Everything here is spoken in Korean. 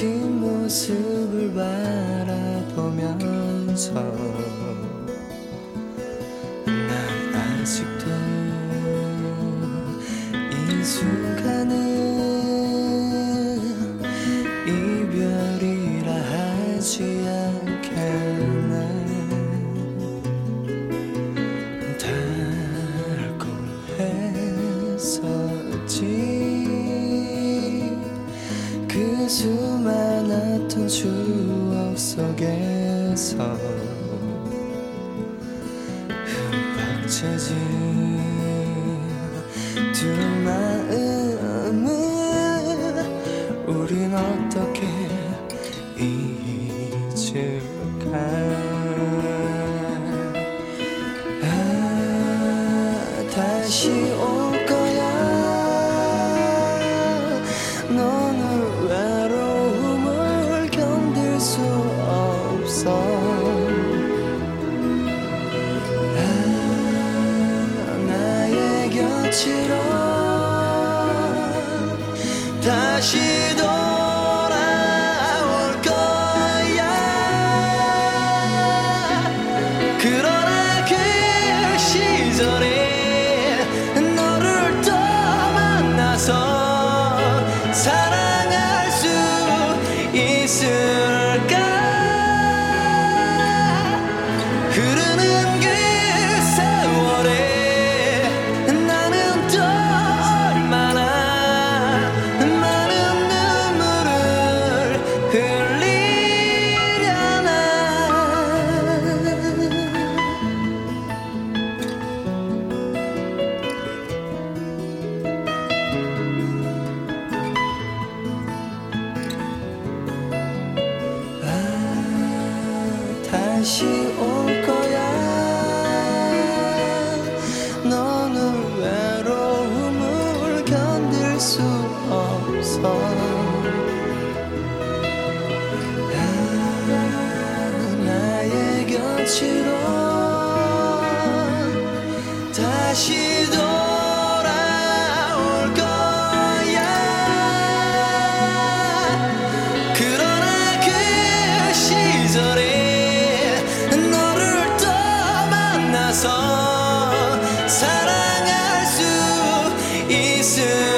뒷모습을 바라보면서 난 아직도 이 순간은 이별이라 하지 않겠네. 달콤했었지 그 수많았던 추억 속에서 흠뻑 젖은 두 마음을 우린 어떻게 잊을까. 다시 올 거야. 너는 외로움을 견딜 수 없어. 나의 곁으로 다시 돌아올 거야. 그러나 그 시절에 너를 또 만나서 사랑할 수 있을까. 흐르는 그 세월에 나는 또 얼마나 많은 눈물을 흘리려나. 다시 올 거야. 너는 외로움을 견딜 수 없어. 나의 곁으로 다시 돌아올 거야. 그러나 그 시절에 너를 또 만나서 사랑할 수 있을